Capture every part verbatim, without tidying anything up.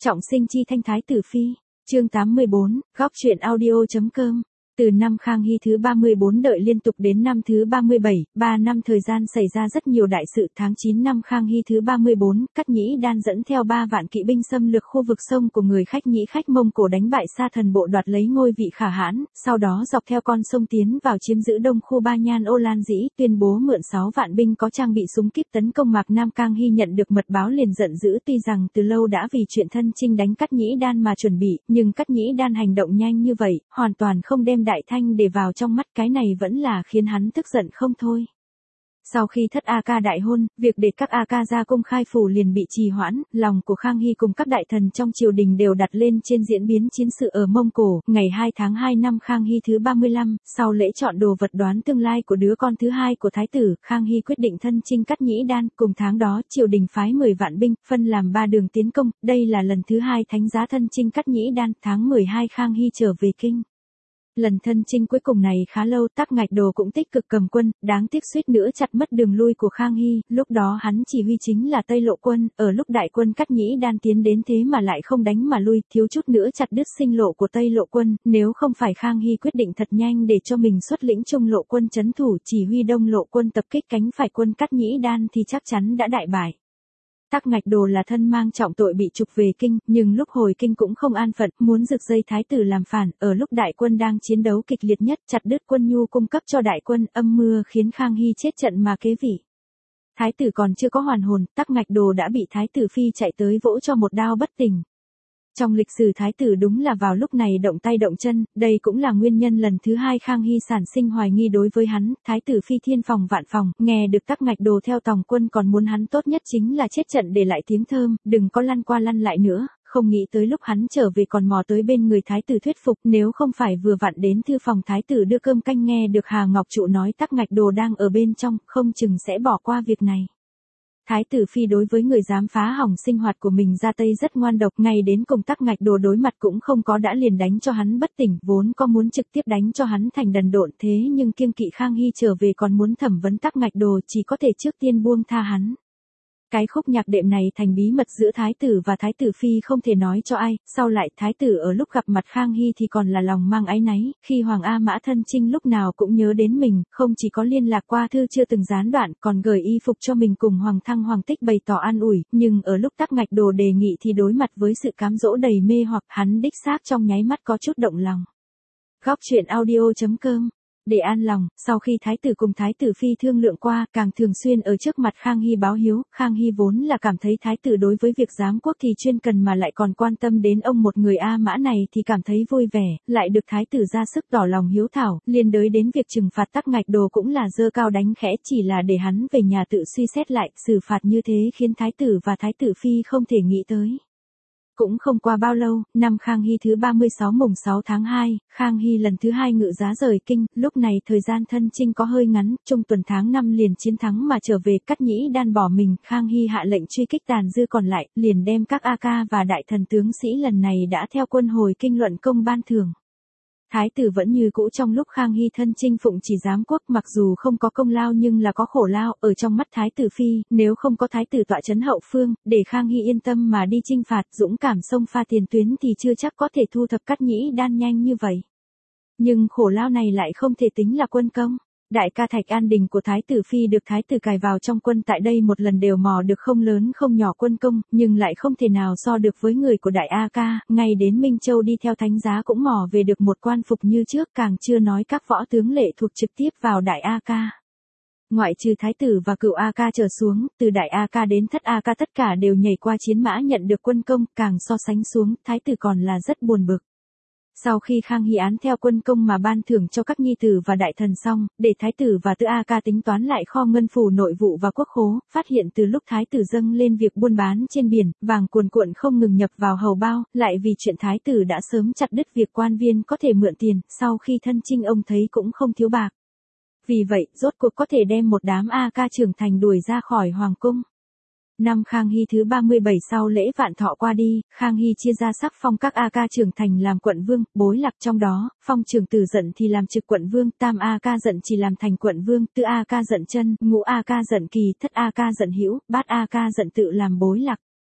Trọng sinh chi thanh thái tử phi, chương tám mươi bốn, góc truyện audio.com. Từ năm Khang Hy thứ ba mươi bốn đợi liên tục đến năm thứ ba mươi bảy, ba năm thời gian xảy ra rất nhiều đại sự. Tháng chín năm Khang Hy thứ ba mươi bốn, Cát Nhĩ Đan dẫn theo ba vạn kỵ binh xâm lược khu vực sông của người khách Nhĩ khách Mông Cổ, đánh bại Sa Thần bộ, đoạt lấy ngôi vị Khả Hãn, sau đó dọc theo con sông tiến vào chiếm giữ đông khu Ba Nhan Ô Lan Dĩ, tuyên bố mượn sáu vạn binh có trang bị súng kíp tấn công Mạc Nam. Khang Hy nhận được mật báo liền giận dữ, tuy rằng từ lâu đã vì chuyện thân chinh đánh Cát Nhĩ Đan mà chuẩn bị, nhưng Cát Nhĩ Đan hành động nhanh như vậy, hoàn toàn không đem Đại Thanh để vào trong mắt, cái này vẫn là khiến hắn tức giận không thôi. Sau khi thất A Ca đại hôn, việc để các A Ca ra công khai phủ liền bị trì hoãn, lòng của Khang Hy cùng các đại thần trong triều đình đều đặt lên trên diễn biến chiến sự ở Mông Cổ. Ngày hai tháng hai năm Khang Hy thứ ba mươi lăm, sau lễ chọn đồ vật đoán tương lai của đứa con thứ hai của thái tử, Khang Hy quyết định thân chinh Cát Nhĩ Đan. Cùng tháng đó, triều đình phái mười vạn binh, phân làm ba đường tiến công, đây là lần thứ hai thánh giá thân chinh Cát Nhĩ Đan. Tháng mười hai Khang Hy trở về kinh. Lần thân chinh cuối cùng này khá lâu, Tắc Ngạch Đồ cũng tích cực cầm quân, đáng tiếc suýt nữa chặt mất đường lui của Khang Hy, lúc đó hắn chỉ huy chính là Tây Lộ quân, ở lúc đại quân Cát Nhĩ Đan tiến đến thế mà lại không đánh mà lui, thiếu chút nữa chặt đứt sinh lộ của Tây Lộ quân, nếu không phải Khang Hy quyết định thật nhanh để cho mình xuất lĩnh Trung Lộ quân trấn thủ, chỉ huy Đông Lộ quân tập kích cánh phải quân Cát Nhĩ Đan thì chắc chắn đã đại bại. Tắc Ngạch Đồ là thân mang trọng tội bị trục về kinh, nhưng lúc hồi kinh cũng không an phận, muốn rực dây thái tử làm phản, ở lúc đại quân đang chiến đấu kịch liệt nhất, chặt đứt quân nhu cung cấp cho đại quân, âm mưa khiến Khang Hy chết trận mà kế vị. Thái tử còn chưa có hoàn hồn, Tắc Ngạch Đồ đã bị thái tử phi chạy tới vỗ cho một đao bất tỉnh. Trong lịch sử thái tử đúng là vào lúc này động tay động chân, đây cũng là nguyên nhân lần thứ hai Khang Hy sản sinh hoài nghi đối với hắn. Thái tử phi thiên phòng vạn phòng, nghe được Tắc Ngạch Đồ theo tòng quân còn muốn hắn tốt nhất chính là chết trận để lại tiếng thơm, đừng có lăn qua lăn lại nữa. Không nghĩ tới lúc hắn trở về còn mò tới bên người thái tử thuyết phục, nếu không phải vừa vặn đến thư phòng thái tử đưa cơm canh nghe được Hà Ngọc Trụ nói Tắc Ngạch Đồ đang ở bên trong, không chừng sẽ bỏ qua việc này. Thái tử phi đối với người dám phá hỏng sinh hoạt của mình ra tay rất ngoan độc, ngay đến cùng Tắc Ngạch Đồ đối mặt cũng không có đã liền đánh cho hắn bất tỉnh, vốn có muốn trực tiếp đánh cho hắn thành đần độn, thế nhưng kiêng kỵ Khang Hy trở về còn muốn thẩm vấn Tắc Ngạch Đồ, chỉ có thể trước tiên buông tha hắn. Cái khúc nhạc đệm này thành bí mật giữa thái tử và thái tử phi không thể nói cho ai, sau lại thái tử ở lúc gặp mặt Khang Hy thì còn là lòng mang áy náy, khi Hoàng A Mã thân chinh lúc nào cũng nhớ đến mình, không chỉ có liên lạc qua thư chưa từng gián đoạn, còn gửi y phục cho mình cùng Hoàng Thăng Hoàng Tích bày tỏ an ủi, nhưng ở lúc Tắc Ngạch Đồ đề nghị thì đối mặt với sự cám dỗ đầy mê hoặc, hắn đích xác trong nháy mắt có chút động lòng. Góc truyện audio.com. Để an lòng, sau khi thái tử cùng thái tử phi thương lượng qua, càng thường xuyên ở trước mặt Khang Hy báo hiếu. Khang Hy vốn là cảm thấy thái tử đối với việc giám quốc thì chuyên cần mà lại còn quan tâm đến ông một người A Mã này thì cảm thấy vui vẻ, lại được thái tử ra sức tỏ lòng hiếu thảo, liên đới đến việc trừng phạt Tắc Ngạch Đồ cũng là giơ cao đánh khẽ, chỉ là để hắn về nhà tự suy xét lại, xử phạt như thế khiến thái tử và thái tử phi không thể nghĩ tới. Cũng không qua bao lâu, năm Khang Hy thứ ba mươi sáu mùng sáu tháng hai, Khang Hy lần thứ hai ngự giá rời kinh, lúc này thời gian thân chinh có hơi ngắn, trung tuần tháng năm liền chiến thắng mà trở về. Cát Nhĩ Đan bỏ mình, Khang Hy hạ lệnh truy kích tàn dư còn lại, liền đem các A Ca và đại thần tướng sĩ lần này đã theo quân hồi kinh luận công ban thưởng. Thái tử vẫn như cũ trong lúc Khang Hy thân chinh phụng chỉ giám quốc, mặc dù không có công lao nhưng là có khổ lao, ở trong mắt thái tử phi, nếu không có thái tử tọa trấn hậu phương, để Khang Hy yên tâm mà đi chinh phạt, dũng cảm xông pha tiền tuyến thì chưa chắc có thể thu thập Cát Nhĩ Đan nhanh như vậy. Nhưng khổ lao này lại không thể tính là quân công. Đại ca Thạch An Đình của thái tử phi được thái tử cài vào trong quân tại đây một lần đều mò được không lớn không nhỏ quân công, nhưng lại không thể nào so được với người của đại A Ca, ngay đến Minh Châu đi theo thánh giá cũng mò về được một quan phục như trước, càng chưa nói các võ tướng lệ thuộc trực tiếp vào đại A Ca. Ngoại trừ thái tử và cựu A Ca trở xuống, từ đại A Ca đến thất A Ca tất cả đều nhảy qua chiến mã nhận được quân công, càng so sánh xuống, thái tử còn là rất buồn bực. Sau khi Khang Hy án theo quân công mà ban thưởng cho các nhi tử và đại thần xong, để thái tử và tứ A Ca tính toán lại kho ngân phủ nội vụ và quốc khố, phát hiện từ lúc thái tử dâng lên việc buôn bán trên biển, vàng cuồn cuộn không ngừng nhập vào hầu bao, lại vì chuyện thái tử đã sớm chặt đứt việc quan viên có thể mượn tiền, sau khi thân chinh ông thấy cũng không thiếu bạc. Vì vậy, rốt cuộc có thể đem một đám A Ca trưởng thành đuổi ra khỏi hoàng cung. Năm Khang Hy thứ ba mươi bảy sau lễ vạn thọ qua đi, Khang Hy chia ra sắc phong các A Ca trưởng thành làm quận vương, Bối Lạc trong đó, phong trưởng Tử Dận thì làm trực quận vương, tam A Ca Dận chỉ làm thành quận vương, tư A Ca Dận chân, ngũ A Ca Dận kỳ, thất A Ca Dận hữu, bát A Ca Dận tự làm Bối Lạc.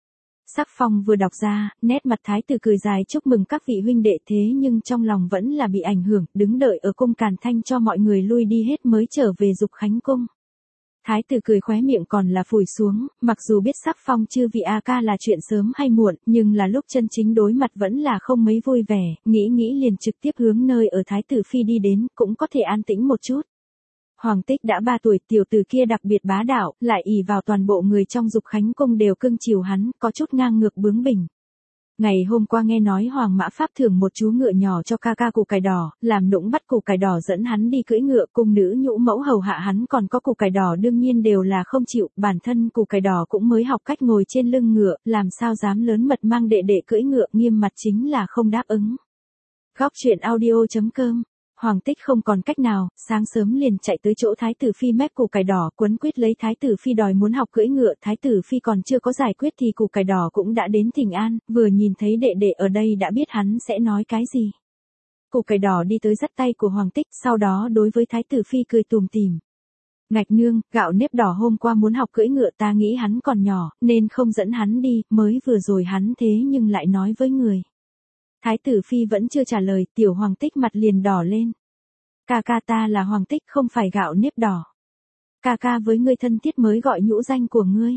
Sắc phong vừa đọc ra, nét mặt thái tử cười dài chúc mừng các vị huynh đệ, thế nhưng trong lòng vẫn là bị ảnh hưởng, đứng đợi ở cung Càn Thanh cho mọi người lui đi hết mới trở về Dục Khánh cung. Thái tử cười khóe miệng còn là phủi xuống, mặc dù biết sắc phong chư vị A ca là chuyện sớm hay muộn, nhưng là lúc chân chính đối mặt vẫn là không mấy vui vẻ, nghĩ nghĩ liền trực tiếp hướng nơi ở thái tử phi đi đến, cũng có thể an tĩnh một chút. Hoàng Tích đã ba tuổi, tiểu tử kia đặc biệt bá đạo, lại ỷ vào toàn bộ người trong Dục Khánh cung đều cưng chiều hắn, có chút ngang ngược bướng bỉnh. Ngày hôm qua nghe nói Hoàng Mã Pháp thưởng một chú ngựa nhỏ cho ca ca Củ Cải Đỏ, làm nũng bắt Củ Cải Đỏ dẫn hắn đi cưỡi ngựa, cung nữ nhũ mẫu hầu hạ hắn còn có Củ Cải Đỏ đương nhiên đều là không chịu, bản thân Củ Cải Đỏ cũng mới học cách ngồi trên lưng ngựa, làm sao dám lớn mật mang đệ đệ cưỡi ngựa, nghiêm mặt chính là không đáp ứng. Góc truyện audio chấm com. Hoàng Tích không còn cách nào, sáng sớm liền chạy tới chỗ thái tử phi mép Củ Cải Đỏ, quấn quýt lấy thái tử phi đòi muốn học cưỡi ngựa, thái tử phi còn chưa có giải quyết thì Củ Cải Đỏ cũng đã đến thỉnh an, vừa nhìn thấy đệ đệ ở đây đã biết hắn sẽ nói cái gì. Củ Cải Đỏ đi tới dắt tay của Hoàng Tích, sau đó đối với thái tử phi cười tùm tìm. Ngạch nương, gạo nếp đỏ hôm qua muốn học cưỡi ngựa, ta nghĩ hắn còn nhỏ, nên không dẫn hắn đi, mới vừa rồi hắn thế nhưng lại nói với người. Thái tử phi vẫn chưa trả lời, tiểu Hoàng Tích mặt liền đỏ lên. Ca ca ta là Hoàng Tích không phải gạo nếp đỏ. Ca ca với ngươi thân thiết mới gọi nhũ danh của ngươi.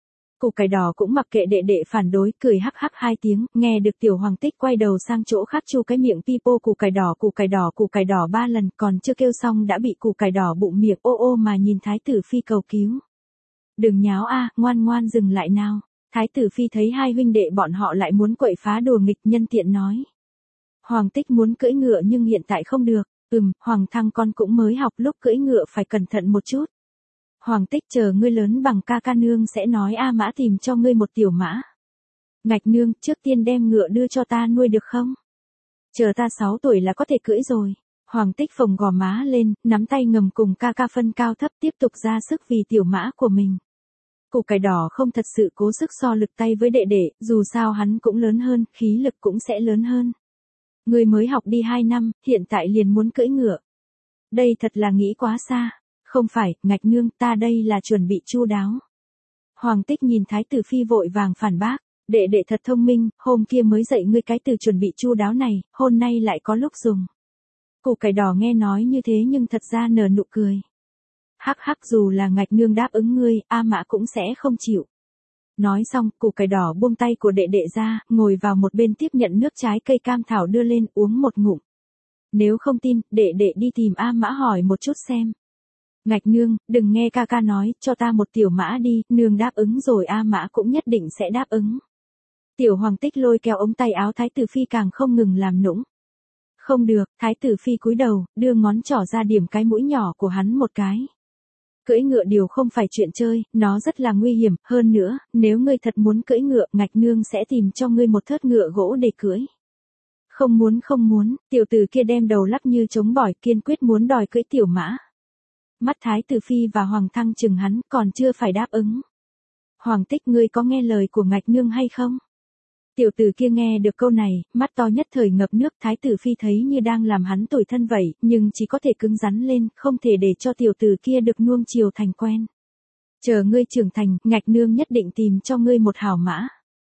Củ Cải Đỏ cũng mặc kệ đệ đệ phản đối, cười hắc hắc hai tiếng, nghe được tiểu Hoàng Tích quay đầu sang chỗ khác chu cái miệng pipo Củ Cải Đỏ Củ Cải Đỏ Củ Cải Đỏ ba lần, còn chưa kêu xong đã bị Củ Cải Đỏ bụng miệng ô ô mà nhìn thái tử phi cầu cứu. Đừng nháo a, ngoan ngoan dừng lại nào. Thái tử phi thấy hai huynh đệ bọn họ lại muốn quậy phá đùa nghịch, nhân tiện nói. Hoàng Tích muốn cưỡi ngựa nhưng hiện tại không được. Ừm, Hoàng Thăng con cũng mới học, lúc cưỡi ngựa phải cẩn thận một chút. Hoàng Tích chờ ngươi lớn bằng ca ca nương sẽ nói A Mã tìm cho ngươi một tiểu mã. Ngạch nương, trước tiên đem ngựa đưa cho ta nuôi được không? Chờ ta sáu tuổi là có thể cưỡi rồi. Hoàng Tích phồng gò má lên, nắm tay ngầm cùng ca ca phân cao thấp tiếp tục ra sức vì tiểu mã của mình. Củ Cải Đỏ không thật sự cố sức so lực tay với đệ đệ, dù sao hắn cũng lớn hơn, khí lực cũng sẽ lớn hơn. Ngươi mới học đi hai năm, hiện tại liền muốn cưỡi ngựa. Đây thật là nghĩ quá xa. Không phải, ngạch nương, ta đây là chuẩn bị chu đáo. Hoàng Tích nhìn thái tử phi vội vàng phản bác. Đệ đệ thật thông minh, hôm kia mới dạy ngươi cái từ chuẩn bị chu đáo này, hôm nay lại có lúc dùng. Củ Cải Đỏ nghe nói như thế nhưng thật ra nở nụ cười. Hắc hắc, dù là ngạch nương đáp ứng ngươi, A Mã cũng sẽ không chịu. Nói xong, Củ Cải Đỏ buông tay của đệ đệ ra, ngồi vào một bên tiếp nhận nước trái cây cam thảo đưa lên uống một ngụm. Nếu không tin, đệ đệ đi tìm A Mã hỏi một chút xem. Ngạch nương, đừng nghe ca ca nói, cho ta một tiểu mã đi, nương đáp ứng rồi A Mã cũng nhất định sẽ đáp ứng. Tiểu Hoàng Tích lôi kéo ống tay áo thái tử phi càng không ngừng làm nũng. Không được, thái tử phi cúi đầu, đưa ngón trỏ ra điểm cái mũi nhỏ của hắn một cái. Cưỡi ngựa điều không phải chuyện chơi, nó rất là nguy hiểm, hơn nữa, nếu ngươi thật muốn cưỡi ngựa, ngạch nương sẽ tìm cho ngươi một thớt ngựa gỗ để cưỡi. Không muốn không muốn, tiểu tử kia đem đầu lắc như trống bỏi, kiên quyết muốn đòi cưỡi tiểu mã. Mắt thái tử phi và Hoàng Thăng chừng hắn, còn chưa phải đáp ứng. Hoàng Tích, ngươi có nghe lời của ngạch nương hay không? Tiểu tử kia nghe được câu này, mắt to nhất thời ngập nước, thái tử phi thấy như đang làm hắn tủi thân vậy, nhưng chỉ có thể cứng rắn lên, không thể để cho tiểu tử kia được nuông chiều thành quen. Chờ ngươi trưởng thành, ngạch nương nhất định tìm cho ngươi một hảo mã.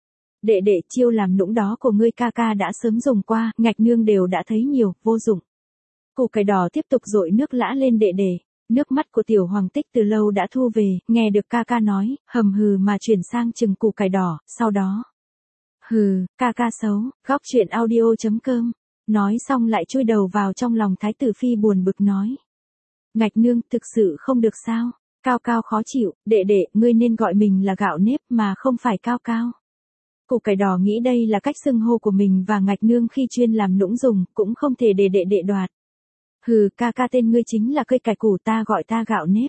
Đệ đệ, chiêu làm nũng đó của ngươi ca ca đã sớm dùng qua, ngạch nương đều đã thấy nhiều, vô dụng. Củ Cải Đỏ tiếp tục dội nước lã lên đệ đệ. Nước mắt của tiểu Hoàng Tích từ lâu đã thu về, nghe được ca ca nói, hầm hừ mà chuyển sang chừng Củ Cải Đỏ, sau đó. Hừ, ca ca xấu, góc truyện audio chấm com. Nói xong lại chui đầu vào trong lòng thái tử phi buồn bực nói. Ngạch nương, thực sự không được sao? Cao Cao khó chịu, đệ đệ, ngươi nên gọi mình là gạo nếp mà không phải Cao Cao. Củ Cải Đỏ nghĩ đây là cách xưng hô của mình và ngạch nương khi chuyên làm nũng dùng, cũng không thể để đệ đệ đoạt. Hừ, ca ca tên ngươi chính là cây cải củ, ta gọi ta gạo nếp.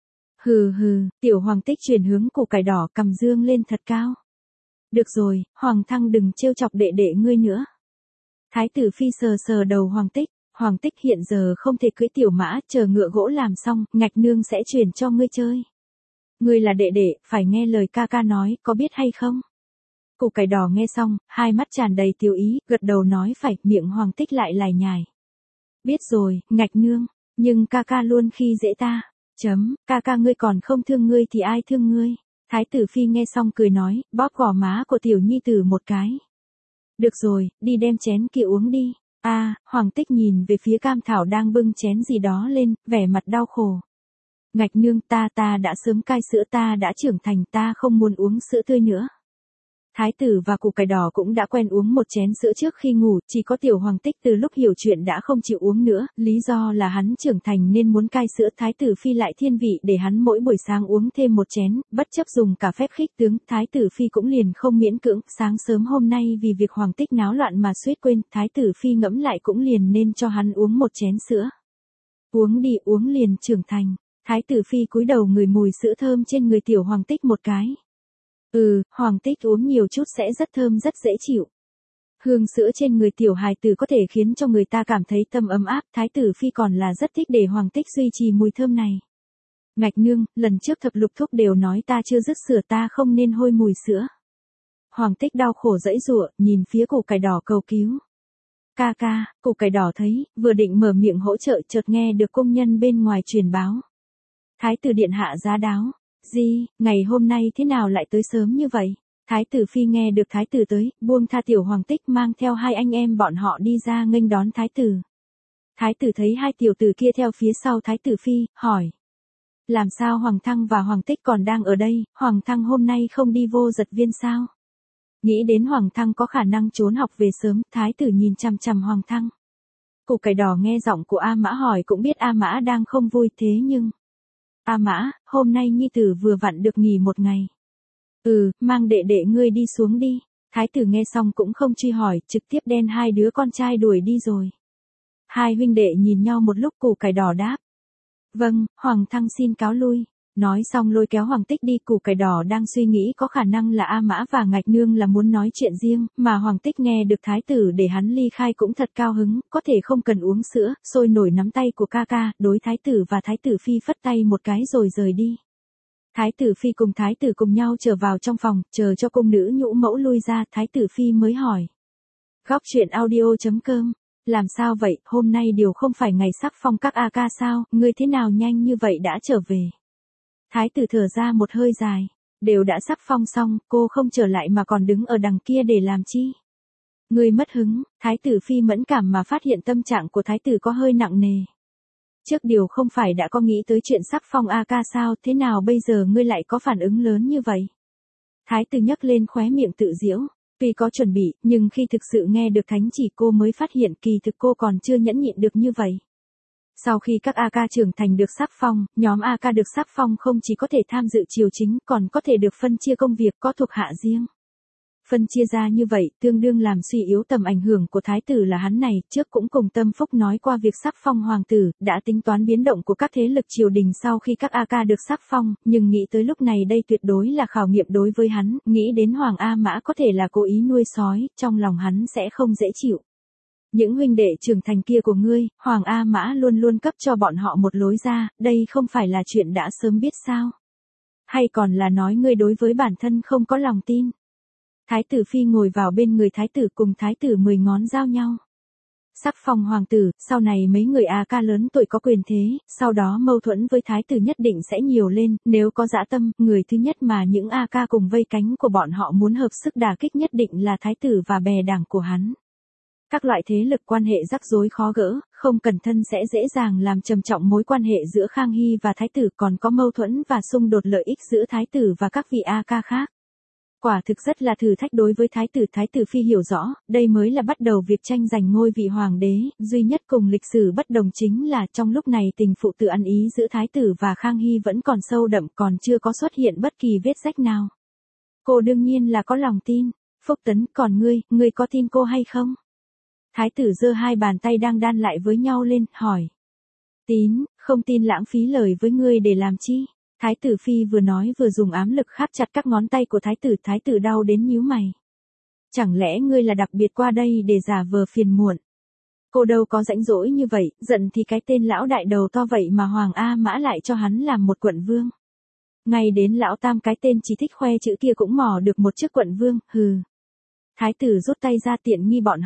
Hừ hừ, tiểu Hoàng Tích chuyển hướng Củ Cải Đỏ cầm dương lên thật cao. Được rồi, Hoàng Thăng đừng trêu chọc đệ đệ ngươi nữa. Thái tử phi sờ sờ đầu Hoàng Tích, Hoàng Tích hiện giờ không thể cưỡi tiểu mã, chờ ngựa gỗ làm xong, ngạch nương sẽ chuyển cho ngươi chơi. Ngươi là đệ đệ, phải nghe lời ca ca nói, có biết hay không? Củ Cải Đỏ nghe xong, hai mắt tràn đầy tiêu ý, gật đầu nói phải, miệng Hoàng Tích lại lải nhải. Biết rồi, ngạch nương, nhưng ca ca luôn khi dễ ta. Chấm, ca ca ngươi còn không thương ngươi thì ai thương ngươi? Thái tử phi nghe xong cười nói, bóp gò má của tiểu nhi tử một cái. Được rồi, đi đem chén kia uống đi. A, à, Hoàng Tích nhìn về phía Cam Thảo đang bưng chén gì đó lên, vẻ mặt đau khổ. Ngạch nương, ta ta đã sớm cai sữa, ta đã trưởng thành, ta không muốn uống sữa tươi nữa. Thái tử và củ cải đỏ cũng đã quen uống một chén sữa trước khi ngủ, chỉ có tiểu Hoàng Tích từ lúc hiểu chuyện đã không chịu uống nữa, lý do là hắn trưởng thành nên muốn cai sữa. Thái tử phi lại thiên vị để hắn mỗi buổi sáng uống thêm một chén, bất chấp dùng cả phép khích tướng, Thái tử phi cũng liền không miễn cưỡng. Sáng sớm hôm nay vì việc Hoàng Tích náo loạn mà suýt quên, Thái tử phi ngẫm lại cũng liền nên cho hắn uống một chén sữa. Uống đi, uống liền trưởng thành. Thái tử phi cúi đầu ngửi mùi sữa thơm trên người tiểu Hoàng Tích một cái. Ừ, Hoàng Tích uống nhiều chút sẽ rất thơm rất dễ chịu. Hương sữa trên người tiểu hài tử có thể khiến cho người ta cảm thấy tâm ấm áp, Thái tử phi còn là rất thích để Hoàng Tích duy trì mùi thơm này. Ngạch nương, lần trước thập lục thúc đều nói ta chưa dứt sữa, ta không nên hôi mùi sữa. Hoàng Tích đau khổ giãy giụa, nhìn phía củ cải đỏ cầu cứu. Ca ca, củ cải đỏ thấy, vừa định mở miệng hỗ trợ chợt nghe được công nhân bên ngoài truyền báo. Thái tử điện hạ giá đáo. Gì, ngày hôm nay thế nào lại tới sớm như vậy? Thái tử phi nghe được thái tử tới, buông tha tiểu Hoàng Tích mang theo hai anh em bọn họ đi ra nghênh đón thái tử. Thái tử thấy hai tiểu tử kia theo phía sau thái tử phi, hỏi. Làm sao Hoàng Thăng và Hoàng Tích còn đang ở đây, Hoàng Thăng hôm nay không đi vô giật viên sao? Nghĩ đến Hoàng Thăng có khả năng trốn học về sớm, thái tử nhìn chằm chằm Hoàng Thăng. Củ cải đỏ nghe giọng của A Mã hỏi cũng biết A Mã đang không vui, thế nhưng... A Mã, hôm nay nhi tử vừa vặn được nghỉ một ngày. Ừ, mang đệ đệ ngươi đi xuống đi. Thái tử nghe xong cũng không truy hỏi, trực tiếp đem hai đứa con trai đuổi đi rồi. Hai huynh đệ nhìn nhau một lúc, củ cải đỏ đáp. Vâng, Hoàng Thăng xin cáo lui. Nói xong lôi kéo Hoàng Tích đi. Củ cải đỏ đang suy nghĩ có khả năng là A Mã và Ngạch Nương là muốn nói chuyện riêng, mà Hoàng Tích nghe được thái tử để hắn ly khai cũng thật cao hứng, có thể không cần uống sữa, sôi nổi nắm tay của ca ca, đối thái tử và thái tử phi phất tay một cái rồi rời đi. Thái tử phi cùng thái tử cùng nhau trở vào trong phòng, chờ cho cung nữ nhũ mẫu lui ra, thái tử phi mới hỏi. Góc truyện audio chấm com, làm sao vậy, hôm nay điều không phải ngày sắc phong các A ca sao, ngươi thế nào nhanh như vậy đã trở về? Thái tử thở ra một hơi dài, đều đã sắc phong xong, cô không trở lại mà còn đứng ở đằng kia để làm chi? Ngươi mất hứng, thái tử phi mẫn cảm mà phát hiện tâm trạng của thái tử có hơi nặng nề. Trước điều không phải đã có nghĩ tới chuyện sắc phong A ca sao, thế nào bây giờ ngươi lại có phản ứng lớn như vậy? Thái tử nhấc lên khóe miệng tự giễu, tuy có chuẩn bị, nhưng khi thực sự nghe được thánh chỉ cô mới phát hiện kỳ thực cô còn chưa nhẫn nhịn được như vậy. Sau khi các A ca trưởng thành được sắc phong, nhóm A ca được sắc phong không chỉ có thể tham dự triều chính còn có thể được phân chia công việc có thuộc hạ riêng. Phân chia ra như vậy tương đương làm suy yếu tầm ảnh hưởng của thái tử là hắn này, trước cũng cùng Tâm Phúc nói qua việc sắc phong hoàng tử, đã tính toán biến động của các thế lực triều đình sau khi các A ca được sắc phong, nhưng nghĩ tới lúc này đây tuyệt đối là khảo nghiệm đối với hắn, nghĩ đến Hoàng A Mã có thể là cố ý nuôi sói, trong lòng hắn sẽ không dễ chịu. Những huynh đệ trưởng thành kia của ngươi, Hoàng A Mã luôn luôn cấp cho bọn họ một lối ra, đây không phải là chuyện đã sớm biết sao? Hay còn là nói ngươi đối với bản thân không có lòng tin? Thái tử phi ngồi vào bên người thái tử cùng thái tử mười ngón giao nhau. Sắc phong hoàng tử, sau này mấy người A ca lớn tuổi có quyền thế, sau đó mâu thuẫn với thái tử nhất định sẽ nhiều lên, nếu có dã tâm, người thứ nhất mà những A ca cùng vây cánh của bọn họ muốn hợp sức đả kích nhất định là thái tử và bè đảng của hắn. Các loại thế lực quan hệ rắc rối khó gỡ, không cẩn thận sẽ dễ dàng làm trầm trọng mối quan hệ giữa Khang Hy và thái tử, còn có mâu thuẫn và xung đột lợi ích giữa thái tử và các vị A ca khác. Quả thực rất là thử thách đối với thái tử. Thái tử phi hiểu rõ, đây mới là bắt đầu việc tranh giành ngôi vị hoàng đế, duy nhất cùng lịch sử bất đồng chính là trong lúc này tình phụ tử ăn ý giữa thái tử và Khang Hy vẫn còn sâu đậm, còn chưa có xuất hiện bất kỳ vết rách nào. Cô đương nhiên là có lòng tin. Phúc Tấn, còn ngươi, ngươi có tin cô hay không? Thái tử giơ hai bàn tay đang đan lại với nhau lên, hỏi. Tín, không tin lãng phí lời với ngươi để làm chi? Thái tử phi vừa nói vừa dùng ám lực kháp chặt các ngón tay của thái tử, thái tử đau đến nhíu mày. Chẳng lẽ ngươi là đặc biệt qua đây để giả vờ phiền muộn? Cô đâu có rãnh rỗi như vậy, giận thì cái tên lão đại đầu to vậy mà Hoàng A Mã lại cho hắn làm một quận vương. Ngay đến lão tam cái tên chỉ thích khoe chữ kia cũng mò được một chức quận vương, hừ. Thái tử rút tay ra tiện nghi bọn họ.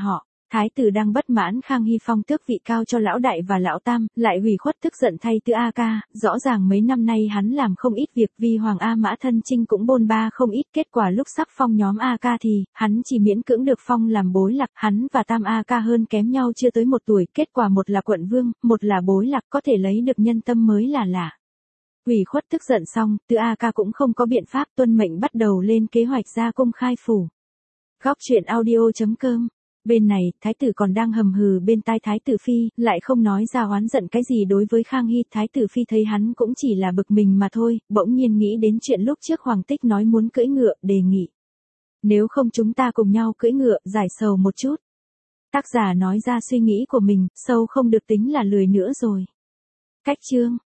Thái tử đang bất mãn Khang Hy phong tước vị cao cho lão đại và lão tam, lại ủy khuất tức giận thay Tư A Ca, rõ ràng mấy năm nay hắn làm không ít việc vì Hoàng A Mã thân chinh cũng bôn ba không ít, kết quả lúc sắp phong nhóm A Ca thì, hắn chỉ miễn cưỡng được phong làm bối lạc, hắn và tam A Ca hơn kém nhau chưa tới một tuổi, kết quả một là quận vương, một là bối lạc, có thể lấy được nhân tâm mới là lạ. Ủy khuất tức giận xong, Tư A Ca cũng không có biện pháp, tuân mệnh bắt đầu lên kế hoạch ra cung khai phủ. Góc truyện audio chấm com. Bên này, thái tử còn đang hầm hừ bên tai thái tử phi, lại không nói ra oán giận cái gì đối với Khang Hy, thái tử phi thấy hắn cũng chỉ là bực mình mà thôi, bỗng nhiên nghĩ đến chuyện lúc trước Hoàng Tích nói muốn cưỡi ngựa, đề nghị. Nếu không chúng ta cùng nhau cưỡi ngựa, giải sầu một chút. Tác giả nói ra suy nghĩ của mình, sâu không được tính là lười nữa rồi. Cách chương